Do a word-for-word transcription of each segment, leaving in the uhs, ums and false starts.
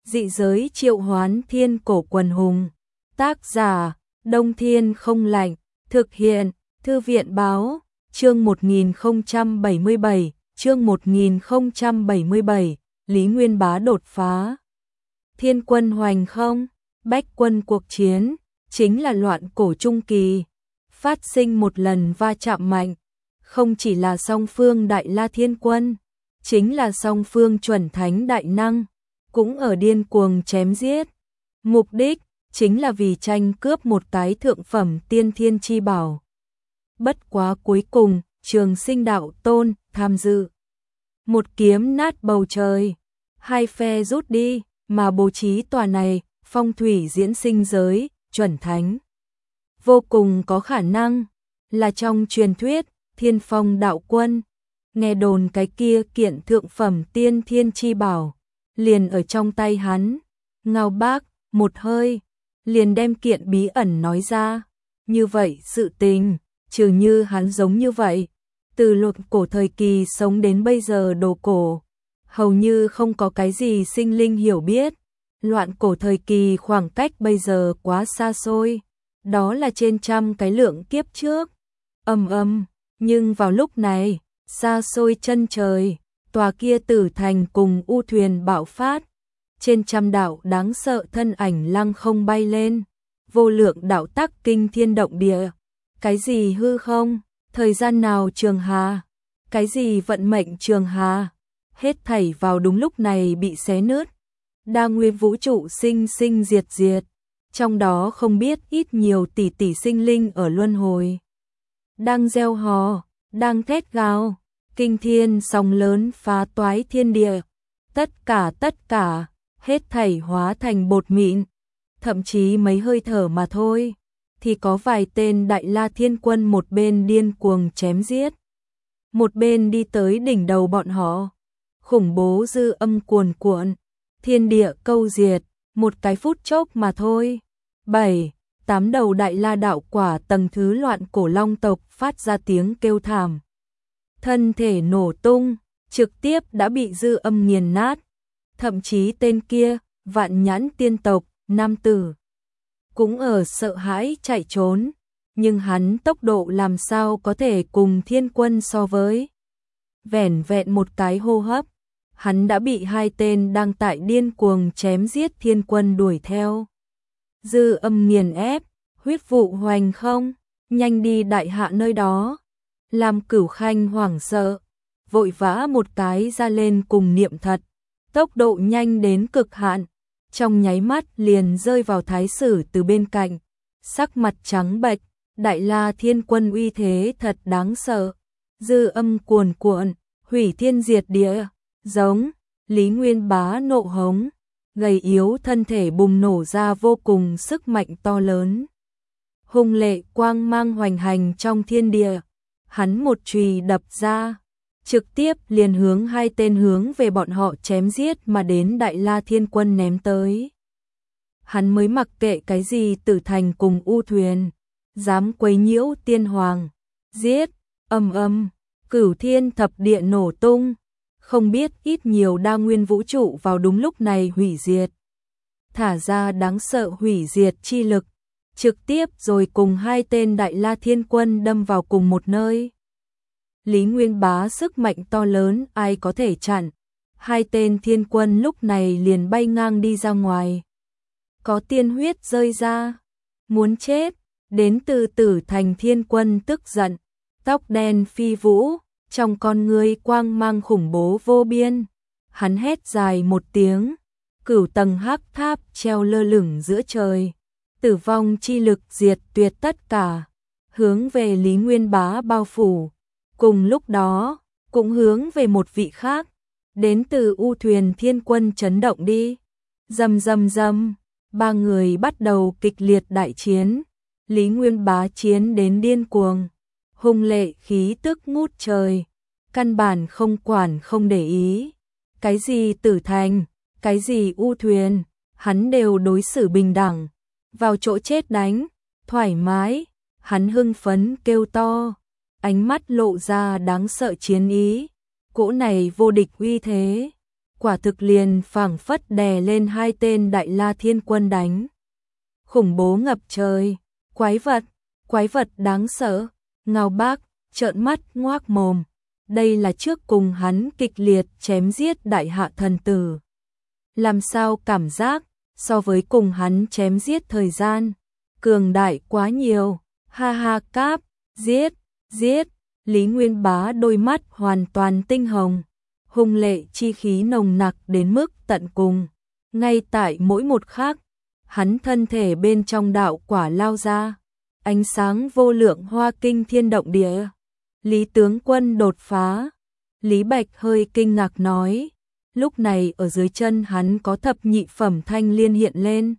Dị giới triệu hoán thiên cổ quần hùng. Tác giả, Đông Thiên không lạnh. Thực hiện, Thư viện báo, chương một nghìn không trăm bảy mươi bảy, chương một nghìn không trăm bảy mươi bảy, Lý Nguyên Bá đột phá. Thiên quân hoành không, bách quân cuộc chiến, chính là loạn cổ trung kỳ. Phát sinh một lần va chạm mạnh, không chỉ là song phương Đại La Thiên Quân, chính là song phương chuẩn thánh đại năng, cũng ở điên cuồng chém giết. Mục đích chính là vì tranh cướp một cái thượng phẩm tiên thiên chi bảo. Bất quá cuối cùng, Trường Sinh đạo tôn tham dự. Một kiếm nát bầu trời, hai phe rút đi, mà bố trí tòa này, phong thủy diễn sinh giới, chuẩn thánh. Vô cùng có khả năng là trong truyền thuyết, Thiên Phong đạo quân. Nghe đồn cái kia kiện thượng phẩm tiên thiên chi bảo, liền ở trong tay hắn. Ngao Bác, một hơi, liền đem kiện bí ẩn nói ra. Như vậy sự tình, trừ như hắn giống như vậy, từ loạn cổ thời kỳ sống đến bây giờ đồ cổ, hầu như không có cái gì sinh linh hiểu biết. Loạn cổ thời kỳ khoảng cách bây giờ quá xa xôi, đó là trên trăm cái lượng kiếp trước. Ầm ầm, nhưng vào lúc này, xa xôi chân trời, tòa kia tử thành cùng u thuyền bạo phát, trên trăm đạo đáng sợ thân ảnh lăng không bay lên, vô lượng đạo tắc kinh thiên động địa. Cái gì hư không, thời gian nào trường hà, cái gì vận mệnh trường hà, hết thảy vào đúng lúc này bị xé nứt. Đa nguyên vũ trụ sinh sinh diệt diệt, trong đó không biết ít nhiều tỷ tỷ sinh linh ở luân hồi. Đang gieo hò, đang thét gào, kinh thiên sóng lớn phá toái thiên địa. Tất cả tất cả, hết thảy hóa thành bột mịn. Thậm chí mấy hơi thở mà thôi, thì có vài tên Đại La Thiên Quân một bên điên cuồng chém giết, một bên đi tới đỉnh đầu bọn họ. Khủng bố dư âm cuồn cuộn, thiên địa câu diệt, một cái phút chốc mà thôi. Bảy, tám đầu Đại La đạo quả tầng thứ loạn cổ long tộc phát ra tiếng kêu thảm. Thân thể nổ tung, trực tiếp đã bị dư âm nghiền nát. Thậm chí tên kia, Vạn Nhãn tiên tộc, nam tử, cũng ở sợ hãi chạy trốn, nhưng hắn tốc độ làm sao có thể cùng Thiên Quân so với. Vẻn vẹn một cái hô hấp, hắn đã bị hai tên đang tại điên cuồng chém giết Thiên Quân đuổi theo. Dư âm nghiền ép, huyết vụ hoành không, nhanh đi đại hạ nơi đó. Làm Cửu Khanh hoảng sợ, vội vã một cái ra lên cùng niệm thật, tốc độ nhanh đến cực hạn, trong nháy mắt liền rơi vào thái sử từ bên cạnh, sắc mặt trắng bệch. Đại La Thiên Quân uy thế thật đáng sợ, dư âm cuồn cuộn, hủy thiên diệt địa, giống. Lý Nguyên Bá nộ hống, gầy yếu thân thể bùng nổ ra vô cùng sức mạnh to lớn. Hung lệ quang mang hoành hành trong thiên địa, hắn một chùy đập ra, trực tiếp liền hướng hai tên hướng về bọn họ chém giết mà đến Đại La Thiên Quân ném tới. Hắn mới mặc kệ cái gì tử thành cùng u thuyền, dám quấy nhiễu tiên hoàng, giết. Ầm ầm, cửu thiên thập địa nổ tung, không biết ít nhiều đa nguyên vũ trụ vào đúng lúc này hủy diệt. Thả ra đáng sợ hủy diệt chi lực, trực tiếp rồi cùng hai tên Đại La Thiên Quân đâm vào cùng một nơi. Lý Nguyên Bá sức mạnh to lớn ai có thể chặn, hai tên Thiên Quân lúc này liền bay ngang đi ra ngoài. Có tiên huyết rơi ra, muốn chết. Đến từ tử thành Thiên Quân tức giận, tóc đen phi vũ, trong con ngươi quang mang khủng bố vô biên. Hắn hét dài một tiếng, cửu tầng hắc tháp treo lơ lửng giữa trời, tử vong chi lực diệt tuyệt tất cả, hướng về Lý Nguyên Bá bao phủ. Cùng lúc đó, cũng hướng về một vị khác, đến từ u thuyền Thiên Quân chấn động đi. Rầm rầm rầm, ba người bắt đầu kịch liệt đại chiến. Lý Nguyên Bá chiến đến điên cuồng, hung lệ khí tức ngút trời, căn bản không quản không để ý. Cái gì tử thành, cái gì u thuyền, hắn đều đối xử bình đẳng, vào chỗ chết đánh, thoải mái. Hắn hưng phấn kêu to, ánh mắt lộ ra đáng sợ chiến ý. Cỗ này vô địch uy thế, quả thực liền phảng phất đè lên hai tên Đại La Thiên Quân đánh. Khủng bố ngập trời, quái vật, quái vật đáng sợ, Ngao Bác trợn mắt ngoác mồm, đây là trước cùng hắn kịch liệt chém giết đại hạ thần tử. Làm sao cảm giác, so với cùng hắn chém giết thời gian, cường đại quá nhiều, ha ha cáp, giết, giết, Lý Nguyên Bá đôi mắt hoàn toàn tinh hồng, hung lệ chi khí nồng nặc đến mức tận cùng. Ngay tại mỗi một khắc, hắn thân thể bên trong đạo quả lao ra, ánh sáng vô lượng hoa kinh thiên động địa. Lý tướng quân đột phá, Lý Bạch hơi kinh ngạc nói, lúc này ở dưới chân hắn có thập nhị phẩm thanh liên hiện lên,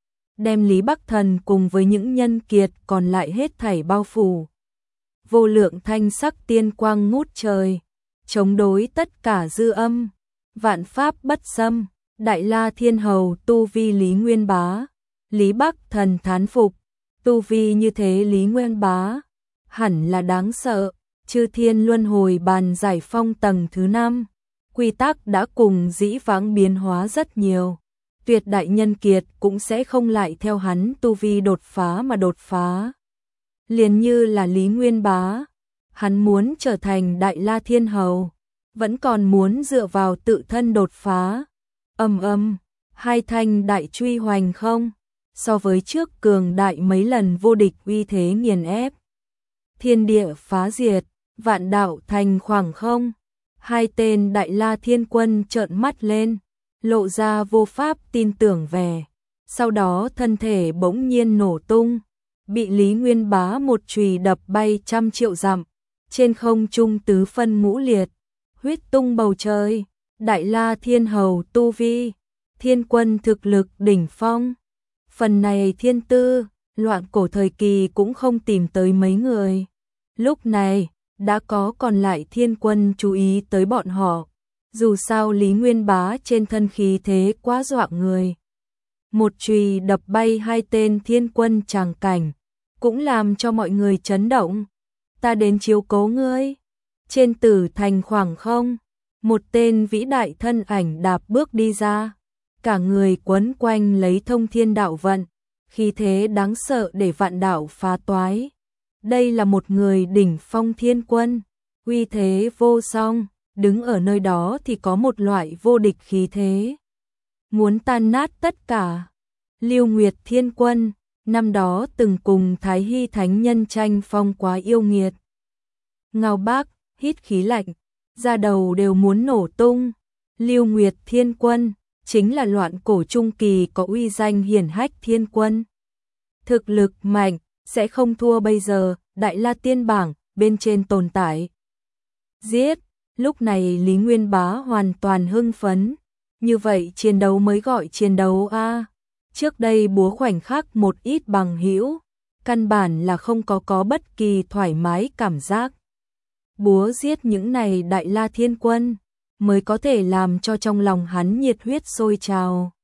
đem Lý Bắc Thần cùng với những nhân kiệt còn lại hết thảy bao phủ. Vô lượng thanh sắc tiên quang ngút trời, chống đối tất cả dư âm, vạn pháp bất xâm, Đại La Thiên Hầu tu vi Lý Nguyên Bá, Lý Bắc Thần thán phục, tu vi như thế Lý Nguyên Bá, hẳn là đáng sợ, chư thiên luân hồi bàn giải phong tầng thứ năm, quy tắc đã cùng dĩ vãng biến hóa rất nhiều, tuyệt đại nhân kiệt cũng sẽ không lại theo hắn tu vi đột phá mà đột phá. Liền như là Lý Nguyên Bá, hắn muốn trở thành Đại La Thiên Hầu, vẫn còn muốn dựa vào tự thân đột phá. Âm âm, hai thanh đại truy hoành không, so với trước cường đại mấy lần vô địch uy thế nghiền ép. Thiên địa phá diệt, vạn đạo thành khoảng không, hai tên Đại La Thiên Quân trợn mắt lên, lộ ra vô pháp tin tưởng vẻ. Sau đó thân thể bỗng nhiên nổ tung, bị Lý Nguyên Bá một chùy đập bay trăm triệu dặm, trên không trung tứ phân ngũ liệt, huyết tung bầu trời. Đại La Thiên Hầu tu vi, Thiên Quân thực lực đỉnh phong. Phần này thiên tư, loạn cổ thời kỳ cũng không tìm tới mấy người. Lúc này, đã có còn lại Thiên Quân chú ý tới bọn họ. Dù sao Lý Nguyên Bá trên thân khí thế quá dọa người. Một chùy đập bay hai tên Thiên Quân tràng cảnh, cũng làm cho mọi người chấn động. Ta đến chiếu cố ngươi. Trên tử thành khoảng không, một tên vĩ đại thân ảnh đạp bước đi ra, cả người quấn quanh lấy thông thiên đạo vận, khí thế đáng sợ để vạn đạo phá toái. Đây là một người đỉnh phong Thiên Quân, uy thế vô song, đứng ở nơi đó thì có một loại vô địch khí thế, muốn tan nát tất cả. Lưu Nguyệt Thiên Quân, năm đó từng cùng Thái Hy Thánh Nhân tranh phong quá yêu nghiệt. Ngao Bác hít khí lạnh, da đầu đều muốn nổ tung. Lưu Nguyệt Thiên Quân chính là loạn cổ trung kỳ có uy danh hiển hách Thiên Quân. Thực lực mạnh, sẽ không thua bây giờ Đại La Tiên bảng bên trên tồn tại. Giết, lúc này Lý Nguyên Bá hoàn toàn hưng phấn, như vậy chiến đấu mới gọi chiến đấu a. Trước đây búa khoảnh khắc một ít bằng hữu, căn bản là không có có bất kỳ thoải mái cảm giác. Búa giết những này Đại La Thiên Quân, mới có thể làm cho trong lòng hắn nhiệt huyết sôi trào.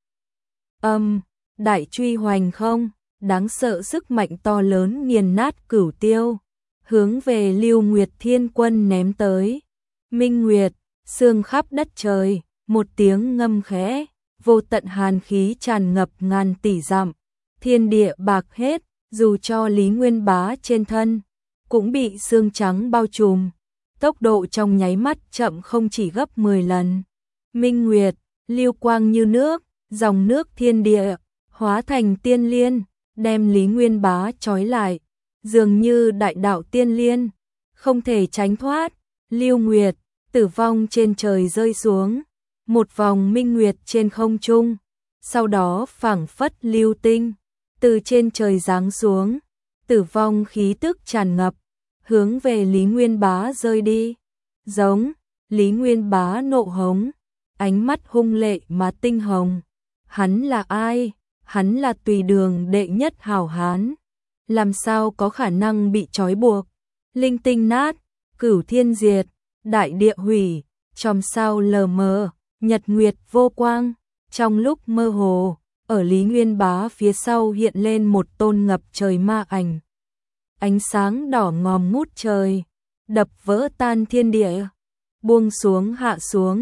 Âm, đại truy hoành không, đáng sợ sức mạnh to lớn nghiền nát cửu tiêu, hướng về Lưu Nguyệt Thiên Quân ném tới. Minh Nguyệt, sương khắp đất trời, một tiếng ngâm khẽ, vô tận hàn khí tràn ngập ngàn tỷ dặm, thiên địa bạc hết, dù cho Lý Nguyên Bá trên thân, cũng bị sương trắng bao trùm. Tốc độ trong nháy mắt chậm không chỉ gấp mười lần. Minh Nguyệt, lưu quang như nước, dòng nước thiên địa, hóa thành tiên liên, đem Lý Nguyên Bá trói lại, dường như đại đạo tiên liên, không thể tránh thoát. Lưu Nguyệt, tử vong trên trời rơi xuống, một vòng minh nguyệt trên không trung, sau đó phảng phất lưu tinh, từ trên trời giáng xuống, tử vong khí tức tràn ngập, hướng về Lý Nguyên Bá rơi đi. Giống, Lý Nguyên Bá nộ hống, ánh mắt hung lệ mà tinh hồng. Hắn là ai? Hắn là Tùy Đường đệ nhất hảo hán, làm sao có khả năng bị trói buộc? Linh tinh nát, cửu thiên diệt, đại địa hủy, chòm sao lờ mờ, nhật nguyệt vô quang. Trong lúc mơ hồ, ở Lý Nguyên Bá phía sau hiện lên một tôn ngập trời ma ảnh. Ánh sáng đỏ ngòm ngút trời, đập vỡ tan thiên địa, buông xuống hạ xuống,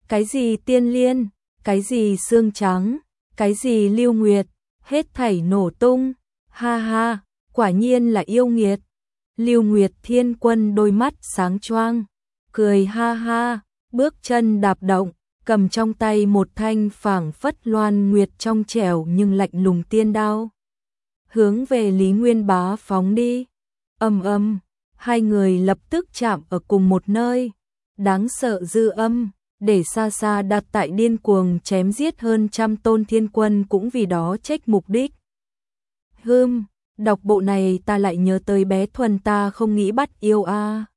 cái gì tiên liên, cái gì xương trắng, cái gì lưu nguyệt, hết thảy nổ tung, ha ha, quả nhiên là yêu nghiệt. Lưu Nguyệt Thiên Quân đôi mắt sáng choang, cười ha ha, bước chân đạp động, cầm trong tay một thanh phảng phất loan nguyệt trong trẻo nhưng lạnh lùng tiên đao. Hướng về Lý Nguyên Bá phóng đi. Ầm ầm, hai người lập tức chạm ở cùng một nơi. Đáng sợ dư âm, để xa xa đặt tại điên cuồng chém giết hơn trăm tôn thiên quân cũng vì đó trách mục đích. Hừm, đọc bộ này ta lại nhớ tới bé Thuần ta không nghĩ bắt yêu a.